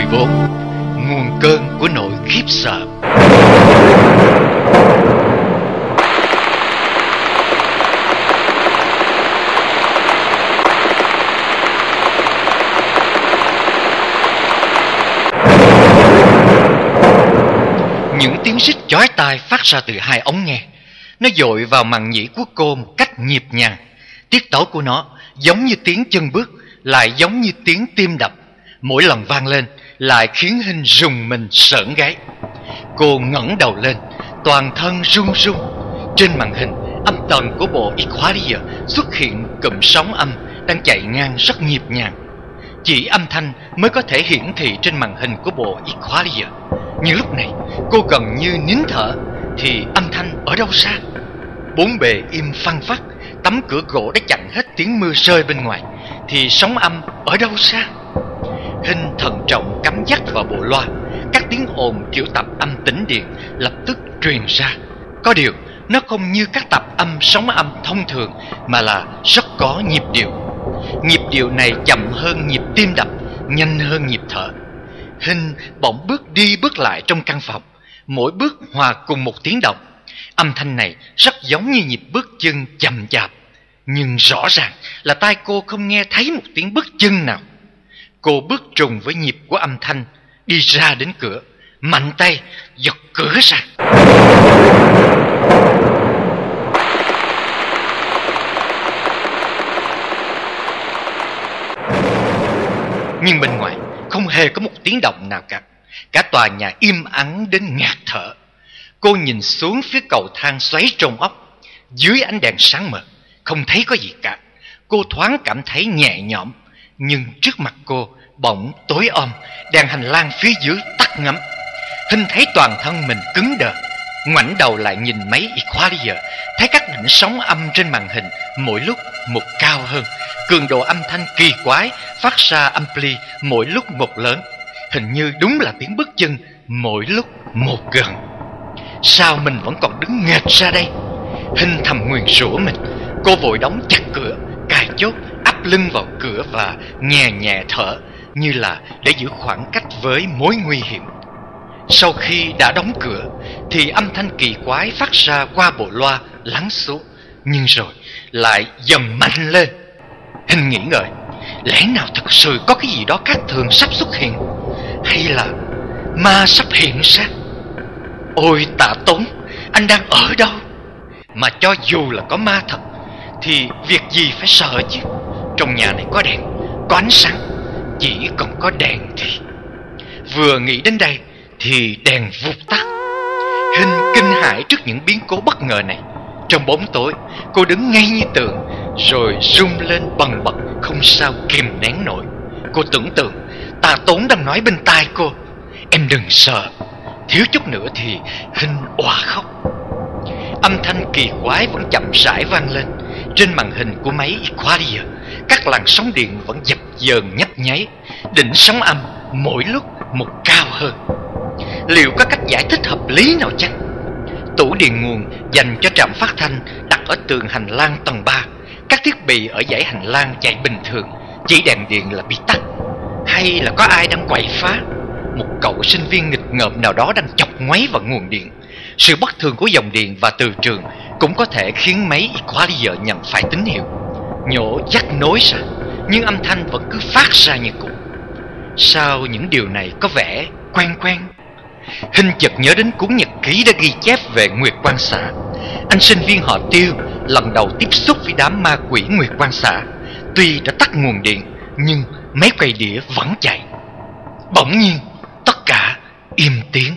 14. Nguồn cơn của nỗi khiếp sợ. Những tiếng rít chói tai phát ra từ hai ống nghe. Nó dội vào màng nhĩ của cô một cách nhịp nhàng. Tiết tấu của nó giống như tiếng chân bước, lại giống như tiếng tim đập. Mỗi lần vang lên lại khiến Hinh rùng mình sởn gáy. Cô ngẩng đầu lên, toàn thân run run. Trên màn hình, âm tần của bộ Equalizer xuất hiện cụm sóng âm đang chạy ngang rất nhịp nhàng. Chỉ âm thanh mới có thể hiển thị trên màn hình của bộ Equalizer. Nhưng lúc này cô gần như nín thở, thì âm thanh ở đâu ra? Bốn bề im phăng phắc. Tấm cửa gỗ đã chặn hết tiếng mưa rơi bên ngoài, thì sóng âm ở đâu ra? Hinh thận trọng cắm dắt vào bộ loa. Các tiếng ồn kiểu tập âm tĩnh điện lập tức truyền ra. Có điều nó không như các tập âm sóng âm thông thường, mà là rất có nhịp điệu. Nhịp điệu này chậm hơn nhịp tim đập, nhanh hơn nhịp thở. Hinh bỗng bước đi bước lại trong căn phòng, mỗi bước hòa cùng một tiếng động. Âm thanh này rất giống như nhịp bước chân chậm chạp, nhưng rõ ràng là tai cô không nghe thấy một tiếng bước chân nào. Cô bước trùng với nhịp của âm thanh, đi ra đến cửa, mạnh tay giật cửa ra. Nhưng bên ngoài không hề có một tiếng động nào cả. Cả tòa nhà im ắng đến ngạt thở. Cô nhìn xuống phía cầu thang xoáy trong ốc. Dưới ánh đèn sáng mờ, không thấy có gì cả. Cô thoáng cảm thấy nhẹ nhõm. Nhưng trước mặt cô bỗng tối om. Đèn hành lang phía dưới tắt ngấm. Hinh thấy toàn thân mình cứng đờ. Ngoảnh đầu lại nhìn máy Equalizer, thấy các đỉnh sóng âm trên màn hình mỗi lúc một cao hơn. Cường độ âm thanh kỳ quái phát ra ampli mỗi lúc một lớn. Hình như đúng là tiếng bước chân mỗi lúc một gần. Sao mình vẫn còn đứng nghệt ra đây? Hinh thầm nguyền rủa mình. Cô vội đóng chặt cửa, cài chốt, áp lưng vào cửa và nhẹ nhẹ thở, như là để giữ khoảng cách với mối nguy hiểm. Sau khi đã đóng cửa thì âm thanh kỳ quái phát ra qua bộ loa lắng xuống, nhưng rồi lại dần mạnh lên. Hinh nghĩ ngợi, lẽ nào thật sự có cái gì đó khác thường sắp xuất hiện, hay là ma sắp hiện ra? Ôi Tạ Tốn, anh đang ở đâu? Mà cho dù là có ma thật thì việc gì phải sợ chứ? Trong nhà này có đèn, có ánh sáng. Chỉ còn có đèn thì... Vừa nghĩ đến đây thì đèn vụt tắt. Hinh kinh hãi trước những biến cố bất ngờ này. Trong bóng tối, cô đứng ngay như tượng, rồi rung lên bần bật không sao kìm nén nổi. Cô tưởng tượng Tạ Tốn đang nói bên tai cô, em đừng sợ. Thiếu chút nữa thì Hinh òa khóc. Âm thanh kỳ quái vẫn chậm rãi vang lên. Trên màn hình của máy Equalizer, các làn sóng điện vẫn dập dờn nhấp nháy. Đỉnh sóng âm mỗi lúc một cao hơn. Liệu có cách giải thích hợp lý nào chăng? Tủ điện nguồn dành cho trạm phát thanh đặt ở tường hành lang tầng 3. Các thiết bị ở dãy hành lang chạy bình thường, chỉ đèn điện là bị tắt. Hay là có ai đang quậy phá? Một cậu sinh viên nghịch ngợm nào đó đang chọc ngoáy vào nguồn điện. Sự bất thường của dòng điện và từ trường cũng có thể khiến máy Equalizer nhận phải tín hiệu. Nhổ dắt nối ra, nhưng âm thanh vẫn cứ phát ra như cũ. Sao những điều này có vẻ quen quen? Hinh chợt nhớ đến cuốn nhật ký đã ghi chép về Nguyệt Quang Xạ. Anh sinh viên họ Tiêu lần đầu tiếp xúc với đám ma quỷ Nguyệt Quang Xạ. Tuy đã tắt nguồn điện, nhưng máy quay đĩa vẫn chạy. Bỗng nhiên, tất cả im tiếng.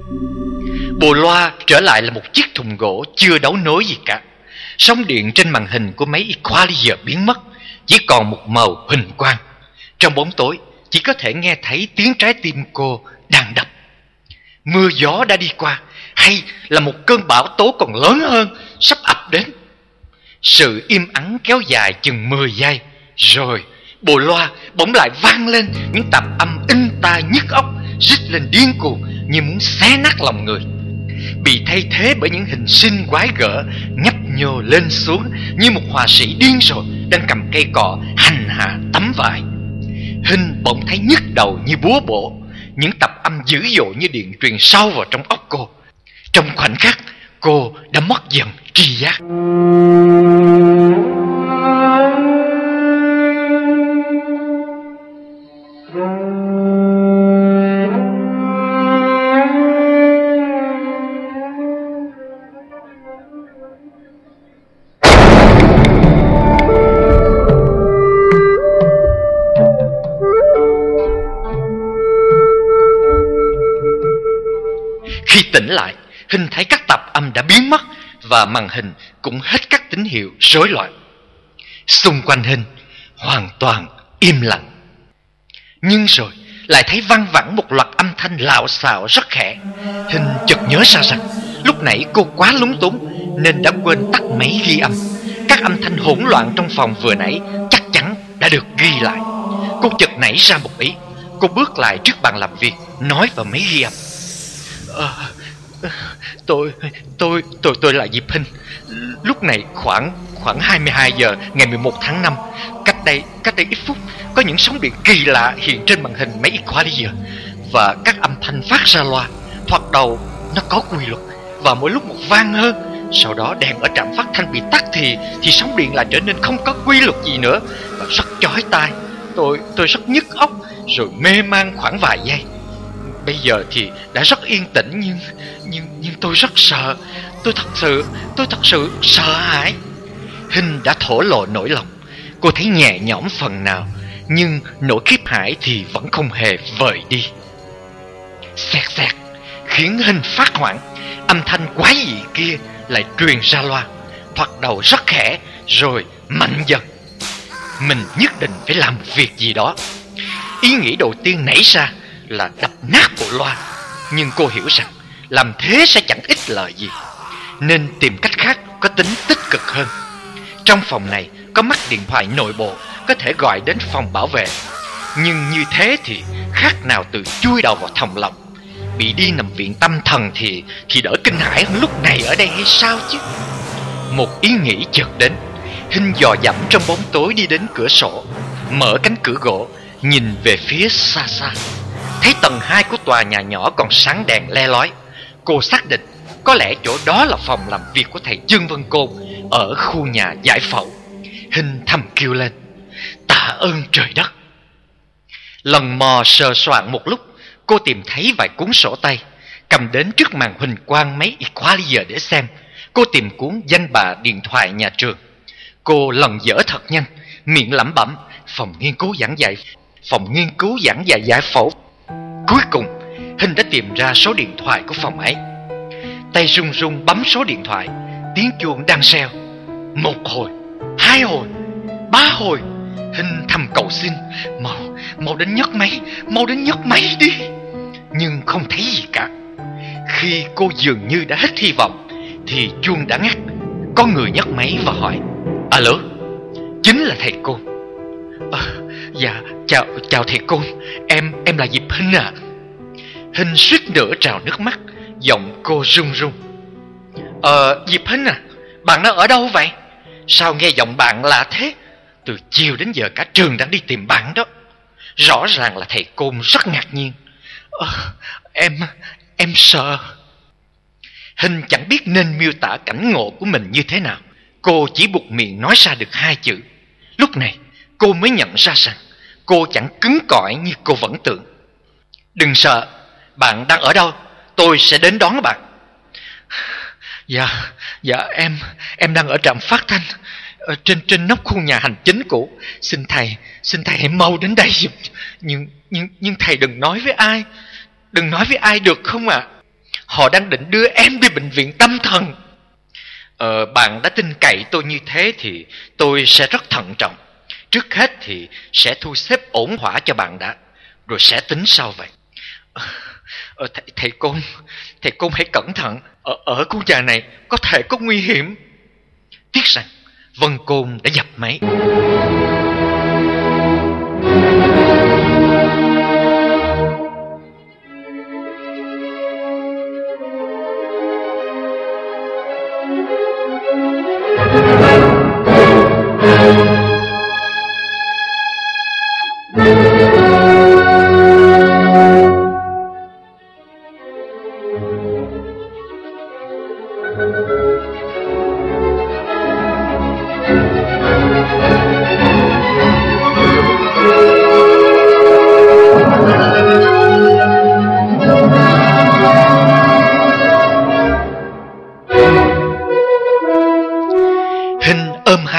Bộ loa trở lại là một chiếc thùng gỗ chưa đấu nối gì cả. Sóng điện trên màn hình của máy Equalizer biến mất, chỉ còn một màu huỳnh quang. Trong bóng tối, chỉ có thể nghe thấy tiếng trái tim cô đang đập. Mưa gió đã đi qua, hay là một cơn bão tố còn lớn hơn sắp ập đến? Sự im ắng kéo dài chừng 10 giây, rồi bộ loa bỗng lại vang lên những tạp âm inh tai nhức óc, rít lên điên cuồng như muốn xé nát lòng người. Bị thay thế bởi những hình sinh quái gở nhấp nhô lên xuống như một họa sĩ điên rồi đang cầm cây cọ hành hạ tấm vải. Hinh bỗng thấy nhức đầu như búa bổ. những tập âm dữ dội như điện truyền sâu vào trong óc cô. Trong khoảnh khắc, cô đã mất dần tri giác. Khi tỉnh lại, Hinh thấy các tập âm đã biến mất và màn hình cũng hết các tín hiệu rối loạn. Xung quanh Hinh hoàn toàn im lặng. Nhưng rồi lại thấy văng vẳng một loạt âm thanh lạo xạo rất khẽ. Hinh chợt nhớ ra rằng lúc nãy cô quá lúng túng nên đã quên tắt máy ghi âm. Các âm thanh hỗn loạn trong phòng vừa nãy chắc chắn đã được ghi lại. Cô chợt nảy ra một ý. Cô bước lại trước bàn làm việc, nói vào máy ghi âm: Tôi là Diệp Hinh. Lúc này khoảng 22 giờ ngày 11 tháng 5, cách đây ít phút, có những sóng điện kỳ lạ hiện trên màn hình máy Equalizer và các âm thanh phát ra loa. Thoạt đầu nó có quy luật và mỗi lúc một vang hơn. Sau đó đèn ở trạm phát thanh bị tắt thì sóng điện lại trở nên không có quy luật gì nữa và rất chói tai. Tôi rất nhức óc rồi mê man khoảng vài giây. Bây giờ thì đã rất yên tĩnh nhưng tôi rất sợ. Tôi thật sự sợ hãi. Hinh đã thổ lộ nỗi lòng. Cô thấy nhẹ nhõm phần nào, nhưng nỗi khiếp hãi thì vẫn không hề vơi đi. Xẹt xẹt khiến Hinh phát hoảng. Âm thanh quái dị kia lại truyền ra loa. Thoạt đầu rất khẽ rồi mạnh dần. Mình nhất định phải làm một việc gì đó. Ý nghĩ đầu tiên nảy ra là đập nát bộ loa. Nhưng cô hiểu rằng làm thế sẽ chẳng ích lợi gì, nên tìm cách khác có tính tích cực hơn. Trong phòng này có mắt điện thoại nội bộ, có thể gọi đến phòng bảo vệ. Nhưng như thế thì khác nào từ chui đầu vào thòng lọng. Bị đi nằm viện tâm thần thì đỡ kinh hãi hơn lúc này ở đây hay sao chứ. Một ý nghĩ chợt đến. Hinh dò dẫm trong bóng tối đi đến cửa sổ, mở cánh cửa gỗ, nhìn về phía xa xa. Thấy tầng 2 của tòa nhà nhỏ còn sáng đèn le lói. Cô xác định có lẽ chỗ đó là phòng làm việc của thầy Dương Vân Côn ở khu nhà giải phẫu. Hinh thầm kêu lên: tạ ơn trời đất. Lần mò sờ soạn một lúc, cô tìm thấy vài cuốn sổ tay. Cầm đến trước màn huỳnh quang máy Equalizer để xem. Cô tìm cuốn danh bạ điện thoại nhà trường. Cô lần dở thật nhanh, miệng lẩm bẩm: phòng nghiên cứu giảng dạy giải phẫu. Cuối cùng Hinh đã tìm ra số điện thoại của phòng ấy. Tay run run bấm số điện thoại. Tiếng chuông đang reo. 1 hồi, 2 hồi, 3 hồi. Hinh thầm cầu xin: mau đến nhấc máy đi. Nhưng không thấy gì cả. Khi cô dường như đã hết hy vọng thì chuông đã ngắt. Có người nhấc máy và hỏi: alo, chính là thầy Côn. Dạ, chào thầy Côn, em là Diệp Hinh ạ. Hinh suýt nữa trào nước mắt, giọng cô run run. Diệp Hinh à, bạn đang ở đâu vậy? Sao nghe giọng bạn lạ thế? Từ chiều đến giờ cả trường đang đi tìm bạn đó. Rõ ràng là thầy Côn rất ngạc nhiên. Em sợ. Hinh chẳng biết nên miêu tả cảnh ngộ của mình như thế nào. Cô chỉ buộc miệng nói ra được 2 chữ. Lúc này cô mới nhận ra rằng cô chẳng cứng cỏi như cô vẫn tưởng. Đừng sợ, bạn đang ở đâu? Tôi sẽ đến đón bạn. Dạ em đang ở trạm phát thanh, trên nóc khu nhà hành chính cũ. Xin thầy hãy mau đến đây giùm. Nhưng thầy đừng nói với ai. Đừng nói với ai được không ạ? Họ đang định đưa em đi bệnh viện tâm thần. Bạn đã tin cậy tôi như thế thì tôi sẽ rất thận trọng. Trước hết thì sẽ thu xếp ổn thỏa cho bạn đã, rồi sẽ tính sau vậy. Thầy Côn hãy cẩn thận. Ở khu nhà này có thể có nguy hiểm. Tiếc rằng Vân Côn đã dập máy.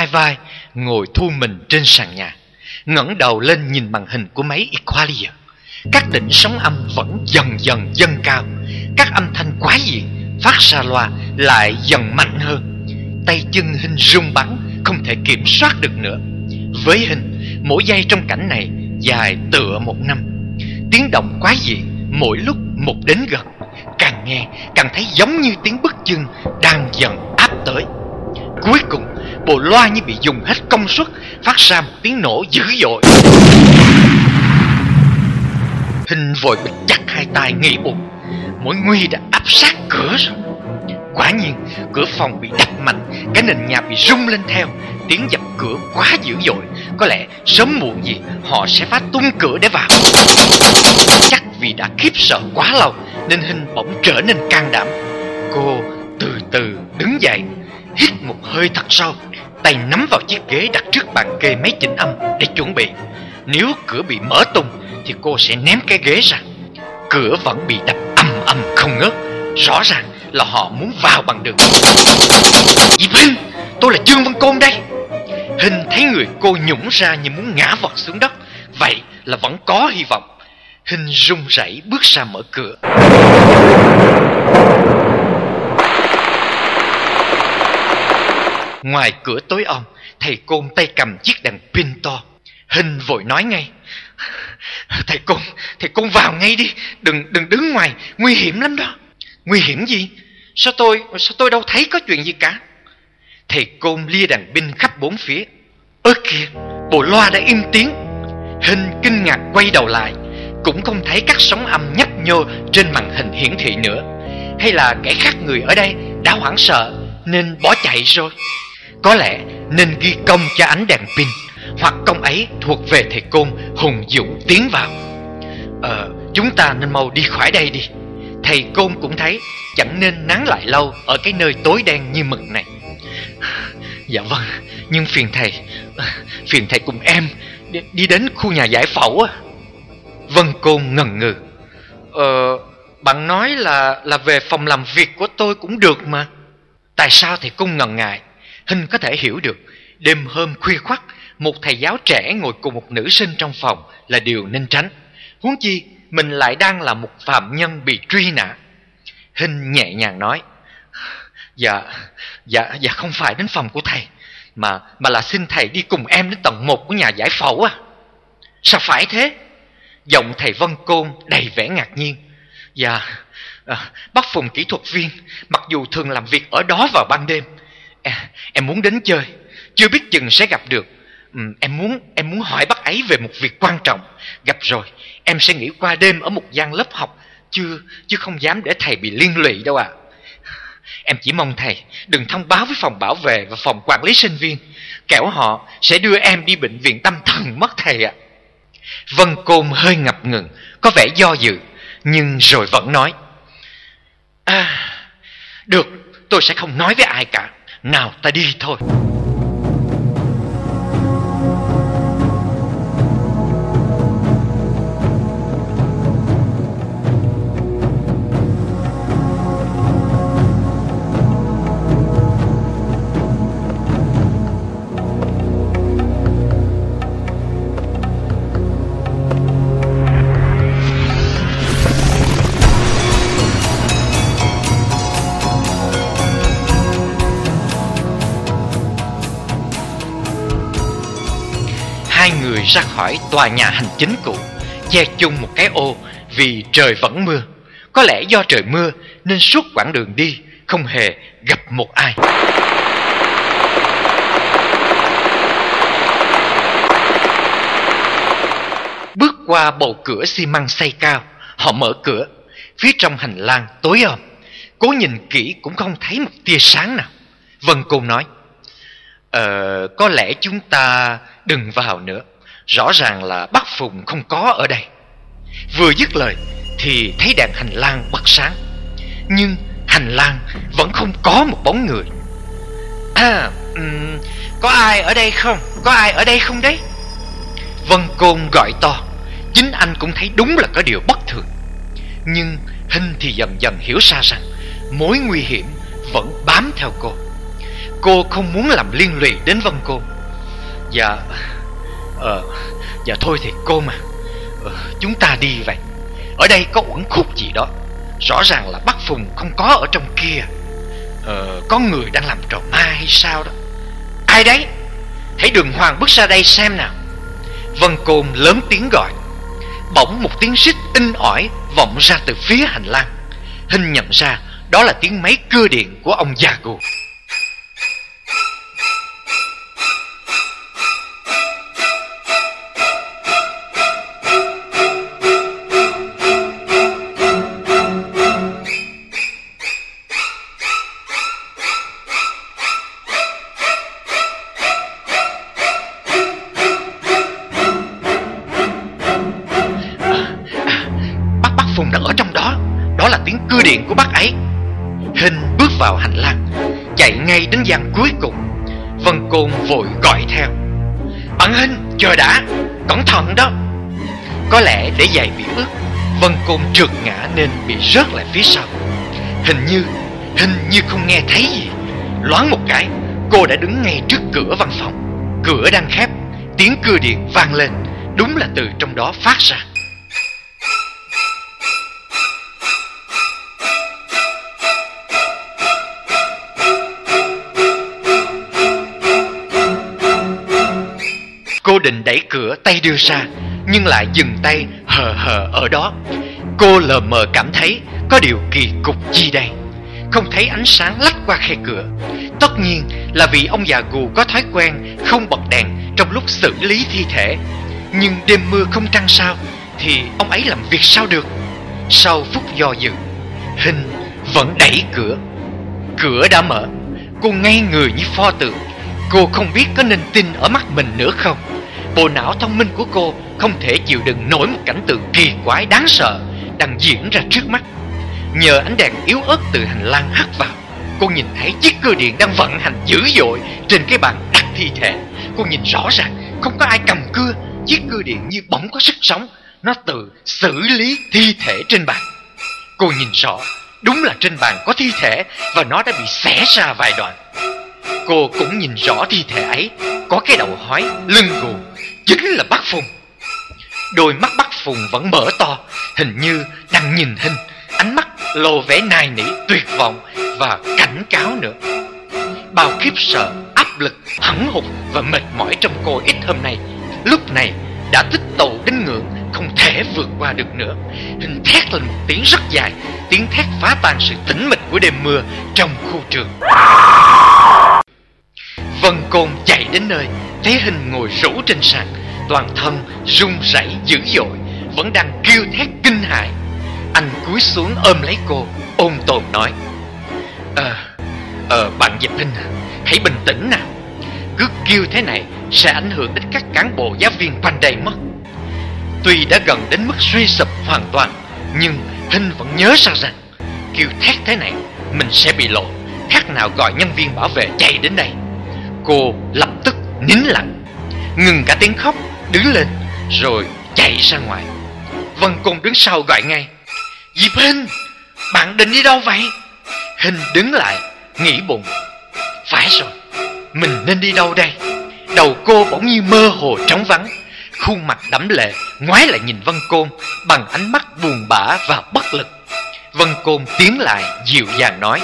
hai vai, ngồi thu mình trên sàn nhà, ngẩng đầu lên nhìn màn hình của máy equalizer. Các đỉnh sóng âm vẫn dần dần dâng cao. Các âm thanh quái dị phát ra loa lại dần mạnh hơn. Tay chân Hình run bắn, không thể kiểm soát được nữa. Với Hình, mỗi giây trong cảnh này dài tựa 1 năm. Tiếng động quái dị mỗi lúc một đến gần, càng nghe càng thấy giống như tiếng bước chân đang dần áp tới. Cuối cùng, bộ loa như bị dùng hết công suất, phát ra một tiếng nổ dữ dội. Hình vội bịt chặt hai tay nghĩ bụng, mối nguy đã áp sát cửa rồi. Quả nhiên, cửa phòng bị đập mạnh, cái nền nhà bị rung lên theo. Tiếng dập cửa quá dữ dội, có lẽ sớm muộn gì họ sẽ phá tung cửa để vào. Chắc vì đã khiếp sợ quá lâu nên Hình bỗng trở nên can đảm. Cô từ từ đứng dậy, hít một hơi thật sâu, tay nắm vào chiếc ghế đặt trước bàn kê máy chỉnh âm để chuẩn bị. Nếu cửa bị mở tung thì cô sẽ ném cái ghế ra. Cửa vẫn bị đập ầm ầm không ngớt, rõ ràng là họ muốn vào bằng được. Diệp Hình, tôi là Trương Văn Côn đây. Hình thấy người cô nhũng ra như muốn ngã vọt xuống đất. Vậy là vẫn có hy vọng. Hình run rẩy bước ra mở cửa. Ngoài cửa tối om, thầy Côn tay cầm chiếc đèn pin to. Hình vội nói ngay: Thầy Côn vào ngay đi, đừng đứng ngoài, nguy hiểm lắm đó. Nguy hiểm gì? Sao tôi đâu thấy có chuyện gì cả. Thầy Côn lia đèn pin khắp bốn phía. Ơ kìa, bộ loa đã im tiếng. Hình kinh ngạc quay đầu lại, cũng không thấy các sóng âm nhấp nhô trên màn hình hiển thị nữa. Hay là kẻ khác người ở đây đã hoảng sợ nên bỏ chạy rồi. Có lẽ nên ghi công cho ánh đèn pin, hoặc công ấy thuộc về thầy Côn hùng dũng tiến vào. Chúng ta nên mau đi khỏi đây đi. Thầy Côn cũng thấy chẳng nên nán lại lâu ở cái nơi tối đen như mực này. Dạ vâng, nhưng phiền thầy cùng em đi đến khu nhà giải phẫu á. Vân Côn ngần ngừ. Bạn nói là về phòng làm việc của tôi cũng được mà. Tại sao thầy Côn ngần ngại? Hình có thể hiểu được. Đêm hôm khuya khoắt, một thầy giáo trẻ ngồi cùng một nữ sinh trong phòng là điều nên tránh. Huống chi mình lại đang là một phạm nhân bị truy nã. Hình nhẹ nhàng nói: Dạ không phải đến phòng của thầy, mà là xin thầy đi cùng em đến tầng 1 của nhà giải phẫu à. Sao phải thế? Giọng thầy Vân Côn đầy vẻ ngạc nhiên. Dạ, bác Phùng kỹ thuật viên, mặc dù thường làm việc ở đó vào ban đêm, em muốn đến chơi, chưa biết chừng sẽ gặp được. Em muốn hỏi bác ấy về một việc quan trọng. Gặp rồi em sẽ nghỉ qua đêm ở một gian lớp học, chứ không dám để thầy bị liên lụy đâu ạ. Em chỉ mong thầy đừng thông báo với phòng bảo vệ và phòng quản lý sinh viên, kẻo họ sẽ đưa em đi bệnh viện tâm thần mất thầy ạ. Vân Côn hơi ngập ngừng, có vẻ do dự, nhưng rồi vẫn nói: Được, tôi sẽ không nói với ai cả. Nào ta đi thôi. Hai người ra khỏi tòa nhà hành chính cũ, che chung một cái ô vì trời vẫn mưa. Có lẽ do trời mưa nên suốt quãng đường đi không hề gặp một ai. Bước qua bầu cửa xi măng xây cao, họ mở cửa. Phía trong hành lang tối om, cố nhìn kỹ cũng không thấy một tia sáng nào. Vân Côn nói: Có lẽ chúng ta đừng vào nữa. Rõ ràng là bác Phùng không có ở đây. Vừa dứt lời thì thấy đèn hành lang bật sáng, nhưng hành lang vẫn không có một bóng người. Có ai ở đây không? Có ai ở đây không đấy? Vân Côn gọi to. Chính anh cũng thấy đúng là có điều bất thường. Nhưng Hình thì dần dần hiểu ra rằng mối nguy hiểm vẫn bám theo cô. Cô không muốn làm liên lụy đến Vân Côn. Dạ thôi thì cô mà, chúng ta đi vậy. Ở đây có uẩn khúc gì đó. Rõ ràng là bác Phùng không có ở trong kia. Có người đang làm trò ma hay sao đó. Ai đấy? Hãy đừng hoàng bước ra đây xem nào. Vân Côn lớn tiếng gọi. Bỗng một tiếng rít in ỏi vọng ra từ phía hành lang. Hinh nhận ra đó là tiếng máy cưa điện của ông già Gù. Bác Phùng đang ở trong đó. Đó là tiếng cưa điện của bác ấy. Hinh bước vào hành lang, chạy ngay đến gian cuối cùng. Vân Côn vội gọi theo. Bạn Hinh, chờ đã, cẩn thận đó. Có lẽ để giày bị ướt, Vân Côn trượt ngã nên bị rớt lại phía sau. Hình như không nghe thấy gì. Loáng một cái, cô đã đứng ngay trước cửa văn phòng. Cửa đang khép, tiếng cưa điện vang lên. Đúng là từ trong đó phát ra. Cô định đẩy cửa tay đưa ra, nhưng lại dừng tay hờ ở đó. Cô lờ mờ cảm thấy có điều kỳ cục gì đây. Không thấy ánh sáng lách qua khe cửa. Tất nhiên là vì ông già Gù có thói quen không bật đèn trong lúc xử lý thi thể. Nhưng đêm mưa không trăng sao thì ông ấy làm việc sao được. Sau phút do dự, Hinh vẫn đẩy cửa. Cửa đã mở. Cô ngây người như pho tượng. Cô không biết có nên tin ở mắt mình nữa không. Bộ não thông minh của cô không thể chịu đựng nổi một cảnh tượng kỳ quái đáng sợ đang diễn ra trước mắt. Nhờ ánh đèn yếu ớt từ hành lang hắt vào, cô nhìn thấy chiếc cưa điện đang vận hành dữ dội trên cái bàn đặt thi thể. Cô nhìn rõ ràng không có ai cầm cưa. Chiếc cưa điện như bỗng có sức sống. Nó tự xử lý thi thể trên bàn. Cô nhìn rõ, đúng là trên bàn có thi thể và nó đã bị xẻ ra vài đoạn. Cô cũng nhìn rõ thi thể ấy có cái đầu hói, lưng gù, chính là bác Phùng. Đôi mắt bác Phùng vẫn mở to, hình như đang nhìn Hinh. Ánh mắt lộ vẻ nài nỉ, tuyệt vọng và cảnh cáo nữa. Bao khiếp sợ, áp lực, hẫng hụt và mệt mỏi trong cô ít hôm nay lúc này đã tích tụ đến ngưỡng không thể vượt qua được nữa. Hinh thét lên một tiếng rất dài. Tiếng thét phá tan sự tĩnh mịch của đêm mưa trong khu trường. Vân Côn chạy đến nơi, thấy Hinh ngồi rũ trên sàn, toàn thân run rẩy dữ dội, vẫn đang kêu thét kinh hãi. Anh cúi xuống ôm lấy cô, ôn tồn nói: Bạn Diệp Hinh, hãy bình tĩnh nào. Cứ kêu thế này sẽ ảnh hưởng đến các cán bộ giáo viên quanh đây mất. Tuy đã gần đến mức suy sụp hoàn toàn, nhưng Hinh vẫn nhớ ra rằng kêu thét thế này mình sẽ bị lộ, khác nào gọi nhân viên bảo vệ chạy đến đây. Cô lập tức nín lặng, ngừng cả tiếng khóc, đứng lên rồi chạy ra ngoài. Vân Côn đứng sau gọi ngay: Diệp Hinh, bạn định đi đâu vậy? Hinh đứng lại, nghĩ bụng: phải rồi, mình nên đi đâu đây? Đầu cô bỗng như mơ hồ trống vắng. Khuôn mặt đẫm lệ ngoái lại nhìn Vân Côn bằng ánh mắt buồn bã và bất lực. Vân Côn tiến lại dịu dàng nói: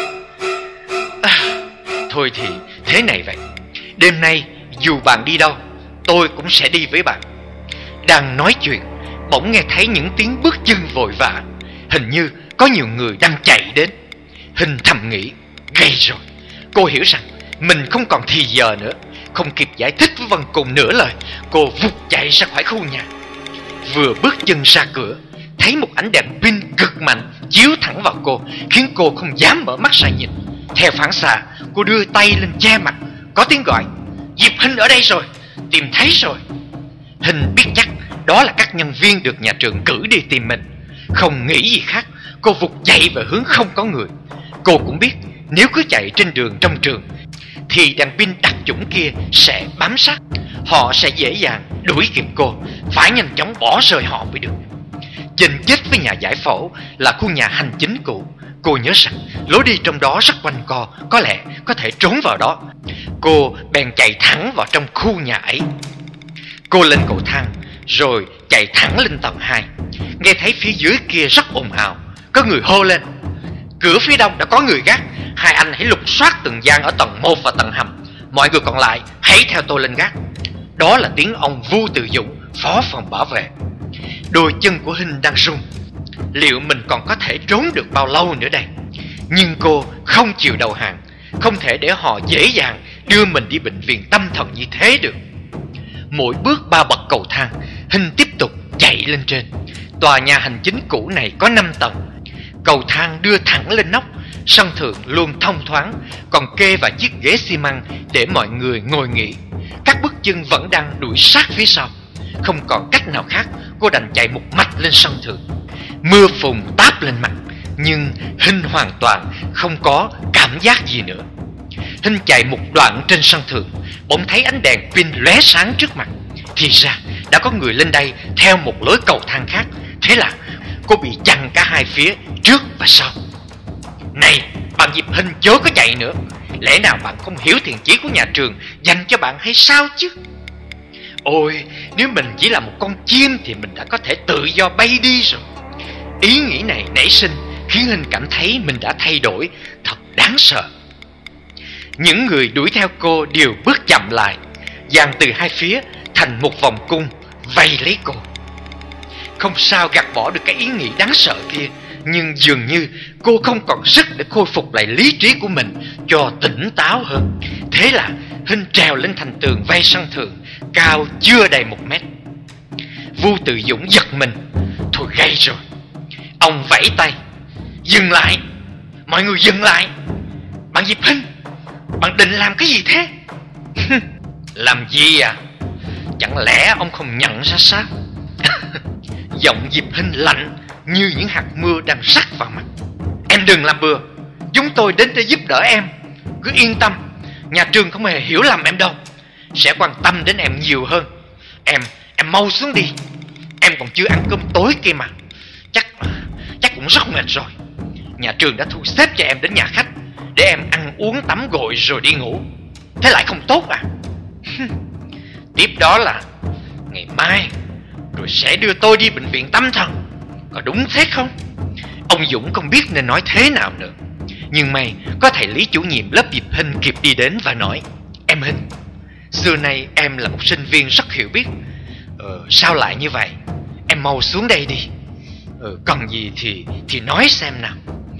Thôi thì thế này vậy, đêm nay dù bạn đi đâu, tôi cũng sẽ đi với bạn. Đang nói chuyện, bỗng nghe thấy những tiếng bước chân vội vã. Hình như có nhiều người đang chạy đến. Hinh thầm nghĩ: gây rồi. Cô hiểu rằng mình không còn thì giờ nữa. Không kịp giải thích với Vân Côn nửa lời, cô vụt chạy ra khỏi khu nhà. Vừa bước chân ra cửa, thấy một ánh đèn pin cực mạnh chiếu thẳng vào cô, khiến cô không dám mở mắt ra nhìn. Theo phản xạ, cô đưa tay lên che mặt. Có tiếng gọi: Diệp Hinh ở đây rồi, tìm thấy rồi. Hinh biết chắc đó là các nhân viên được nhà trường cử đi tìm mình. Không nghĩ gì khác, cô vụt chạy về hướng không có người. Cô cũng biết nếu cứ chạy trên đường trong trường thì đèn pin đặc chủng kia sẽ bám sát. Họ sẽ dễ dàng đuổi kịp cô. Phải nhanh chóng bỏ rơi họ mới được. Chênh chết với nhà giải phẫu là khu nhà hành chính cũ. Cô nhớ rằng lối đi trong đó rất quanh co, có lẽ có thể trốn vào đó. Cô bèn chạy thẳng vào trong khu nhà ấy. Cô lên cầu thang rồi chạy thẳng lên tầng 2. Nghe thấy phía dưới kia rất ồn ào. Có người hô lên: cửa phía đông đã có người gác, hai anh hãy lục soát từng gian ở tầng 1 và tầng hầm. Mọi người còn lại hãy theo tôi lên gác. Đó là tiếng ông Vu Từ Dũng, phó phòng bảo vệ. Đôi chân của Hinh đang run. Liệu mình còn có thể trốn được bao lâu nữa đây? Nhưng cô không chịu đầu hàng. Không thể để họ dễ dàng đưa mình đi bệnh viện tâm thần như thế được. Mỗi bước 3 bậc cầu thang, Hinh tiếp tục chạy lên trên. Tòa nhà hành chính cũ này có 5 tầng. Cầu thang đưa thẳng lên nóc. Sân thượng luôn thông thoáng, còn kê vài chiếc ghế xi măng để mọi người ngồi nghỉ. Các bước chân vẫn đang đuổi sát phía sau. Không còn cách nào khác, cô đành chạy một mạch lên sân thượng. Mưa phùn táp lên mặt, nhưng Hinh hoàn toàn không có cảm giác gì nữa. Hinh chạy một đoạn trên sân thượng, bỗng thấy ánh đèn pin lóe sáng trước mặt. Thì ra đã có người lên đây theo một lối cầu thang khác. Thế là cô bị chặn cả hai phía, trước và sau. Này, bạn Diệp Hinh, chớ có chạy nữa. Lẽ nào bạn không hiểu thiện chí của nhà trường dành cho bạn hay sao chứ? Ôi, nếu mình chỉ là một con chim thì mình đã có thể tự do bay đi rồi. Ý nghĩ này nảy sinh khiến Hinh cảm thấy mình đã thay đổi, thật đáng sợ. Những người đuổi theo cô đều bước chậm lại, dàn từ hai phía thành một vòng cung vây lấy cô. Không sao gạt bỏ được cái ý nghĩ đáng sợ kia, nhưng dường như cô không còn sức để khôi phục lại lý trí của mình cho tỉnh táo hơn. Thế là Hinh trèo lên thành tường vây sân thượng, cao chưa đầy 1 mét. Vu Từ Dũng giật mình. Thôi gây rồi. Ông vẫy tay: dừng lại, mọi người dừng lại. Bạn Diệp Hinh, bạn định làm cái gì thế? Làm gì à? Chẳng lẽ ông không nhận ra sao? Giọng Diệp Hinh lạnh như những hạt mưa đang rắc vào mặt. Em đừng làm bừa, chúng tôi đến để giúp đỡ em. Cứ yên tâm, nhà trường không hề hiểu lầm em đâu, sẽ quan tâm đến em nhiều hơn. Em mau xuống đi. Em còn chưa ăn cơm tối kia mà. Chắc cũng rất mệt rồi. Nhà trường đã thu xếp cho em đến nhà khách để em ăn uống tắm gội rồi đi ngủ. Thế lại không tốt à? Tiếp đó là ngày mai rồi sẽ đưa tôi đi bệnh viện tâm thần. Có đúng thế không? Ông Dũng không biết nên nói thế nào nữa. Nhưng may có thầy Lý chủ nhiệm lớp Diệp Hinh kịp đi đến và nói: em Hinh, xưa nay em là một sinh viên rất hiểu biết. Sao lại như vậy? Em mau xuống đây đi. Cần gì thì nói xem nào.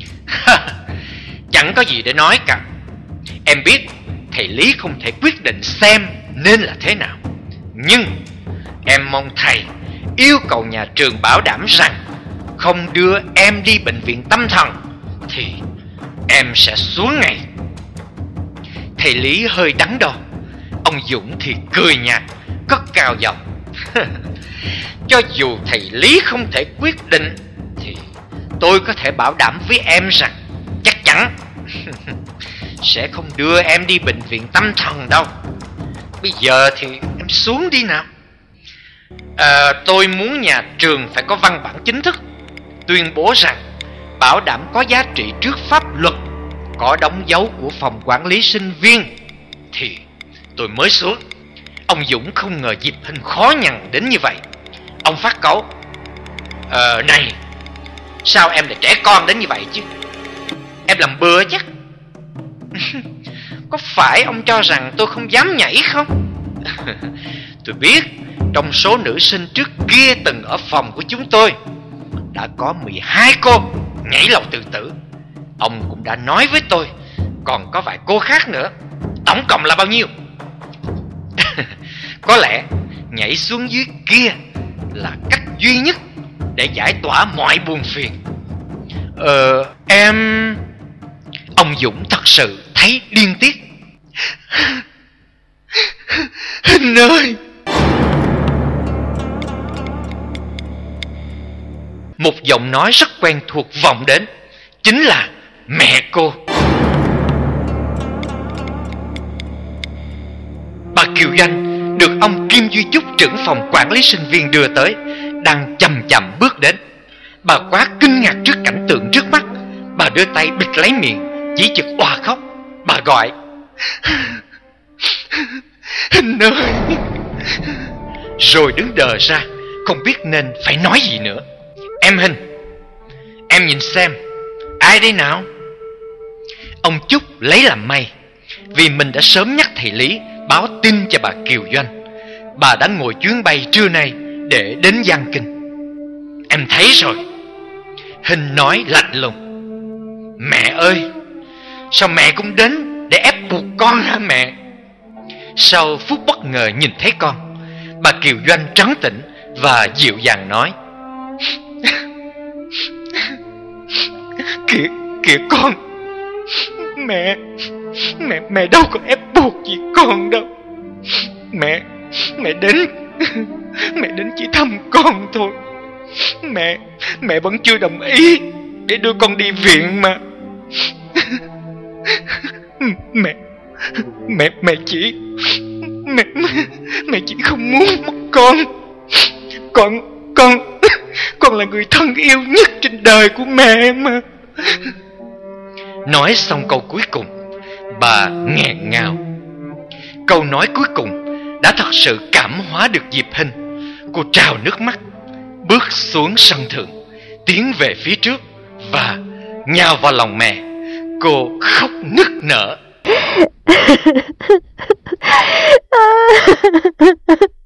Chẳng có gì để nói cả. Em biết thầy Lý không thể quyết định xem nên là thế nào, nhưng em mong thầy yêu cầu nhà trường bảo đảm rằng không đưa em đi bệnh viện tâm thần thì em sẽ xuống ngay. Thầy Lý hơi đắn đo. Ông Dũng thì cười nhạt, cất cao giọng: cho dù thầy Lý không thể quyết định thì tôi có thể bảo đảm với em rằng chắc chắn sẽ không đưa em đi bệnh viện tâm thần đâu. Bây giờ thì em xuống đi nào. Tôi muốn nhà trường phải có văn bản chính thức tuyên bố rằng bảo đảm có giá trị trước pháp luật, có đóng dấu của phòng quản lý sinh viên thì tôi mới xuống. Ông Dũng không ngờ Diệp Hinh khó nhằn đến như vậy. Ông phát cáu: này, sao em lại trẻ con đến như vậy chứ? Em làm bừa chắc. Có phải ông cho rằng tôi không dám nhảy không? Tôi biết trong số nữ sinh trước kia từng ở phòng của chúng tôi đã có 12 cô nhảy lầu tự tử. Ông cũng đã nói với tôi còn có vài cô khác nữa. Tổng cộng là bao nhiêu? Có lẽ nhảy xuống dưới kia là cách duy nhất để giải tỏa mọi buồn phiền. Em... Ông Dũng thật sự thấy điên tiết. Hinh ơi! Một giọng nói rất quen thuộc vọng đến. Chính là mẹ cô. Bà Kiều Danh được ông Kim Duy Chúc, trưởng phòng quản lý sinh viên đưa tới, đang chậm chậm bước đến. Bà quá kinh ngạc trước cảnh tượng trước mắt. Bà Bà đưa tay bịt lấy miệng, chỉ chực òa khóc. Bà gọi: Hình ơi! Rồi đứng đờ ra, không biết nên phải nói gì nữa. Em Hình, em nhìn xem, ai đây nào? Ông Chúc lấy làm may, vì mình đã sớm nhắc thầy Lý báo tin cho bà Kiều Doanh. Bà đã ngồi chuyến bay trưa nay để đến Giang Kinh. Em thấy rồi. Hình nói lạnh lùng: Mẹ ơi, sao mẹ cũng đến để ép buộc con hả mẹ? Sau phút bất ngờ nhìn thấy con, bà Kiều Doanh trấn tĩnh và dịu dàng nói: Kìa con, mẹ đâu có ép buộc gì con đâu. Mẹ đến chỉ thăm con thôi. Mẹ vẫn chưa đồng ý để đưa con đi viện mà. Mẹ chỉ không muốn mất con. Con là người thân yêu nhất trên đời của mẹ mà. Nói xong câu cuối cùng, bà nghẹn ngào. Câu nói cuối cùng đã thật sự cảm hóa được Diệp Hinh. Cô trào nước mắt, bước xuống sân thượng, tiến về phía trước và nhào vào lòng mẹ. Cô khóc nức nở.